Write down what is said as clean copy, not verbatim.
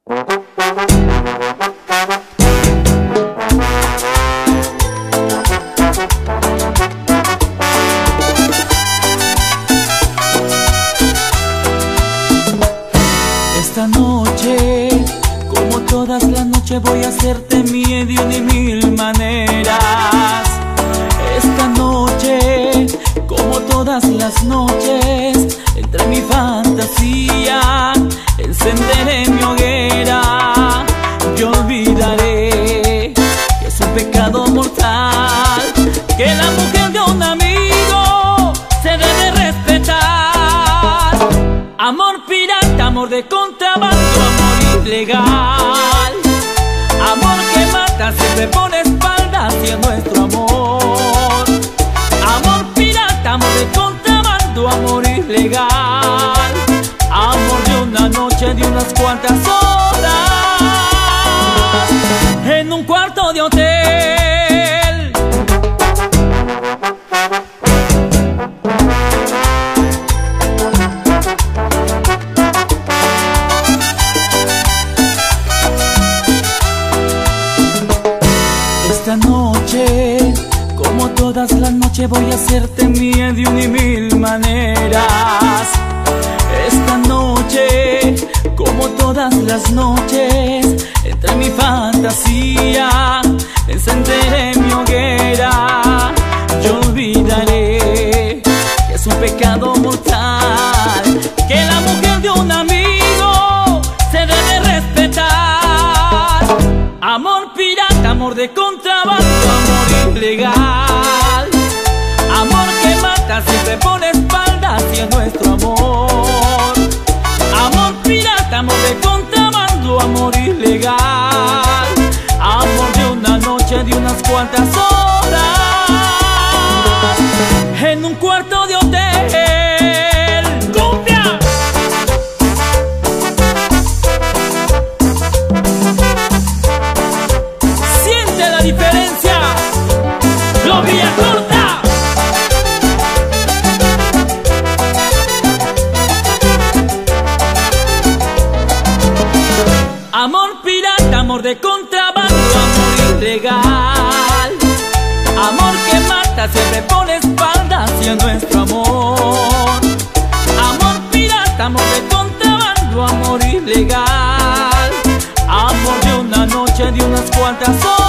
Esta noche, como todas las noches, voy a hacerte mía de una y mil maneras. Esta noche, como todas las noches, entre mi fantasía encenderé mi hoguera. Yo olvidaré que es un pecado mortal, que la mujer de un amigo se debe respetar. Amor pirata, amor de contrabando, amor ilegal, amor que mata siempre por espalda hacia nuestro amor. Amor pirata, amor de contrabando, amor ilegal, amor de una noche, de unas cuantas horas, en un cuarto de hotel. Esta noche, como todas las noches, voy a hacerte mía de una y mil maneras. Esta noche, como todas las noches, entre mi fantasía encenderé mi hoguera. Yo olvidaré que es un pecado mortal, que la mujer de un amigo se debe respetar. Amor pirata, amor de contrabando, amor ilegal, amor que mata siempre por espalda hacia nuestro amor. Amor pirata, amor de contrabando, amor ilegal, amor de una noche, de unas cuantas horas, en un cuarto de hotel. ¡Cumbia! Siente la diferencia, lo Villacorta. Amor pirata, amor de contrabando, amor ilegal, amor que mata siempre por espalda hacia nuestro amor. Amor pirata, amor de contrabando, amor ilegal, amor de una noche, de unas cuantas horas.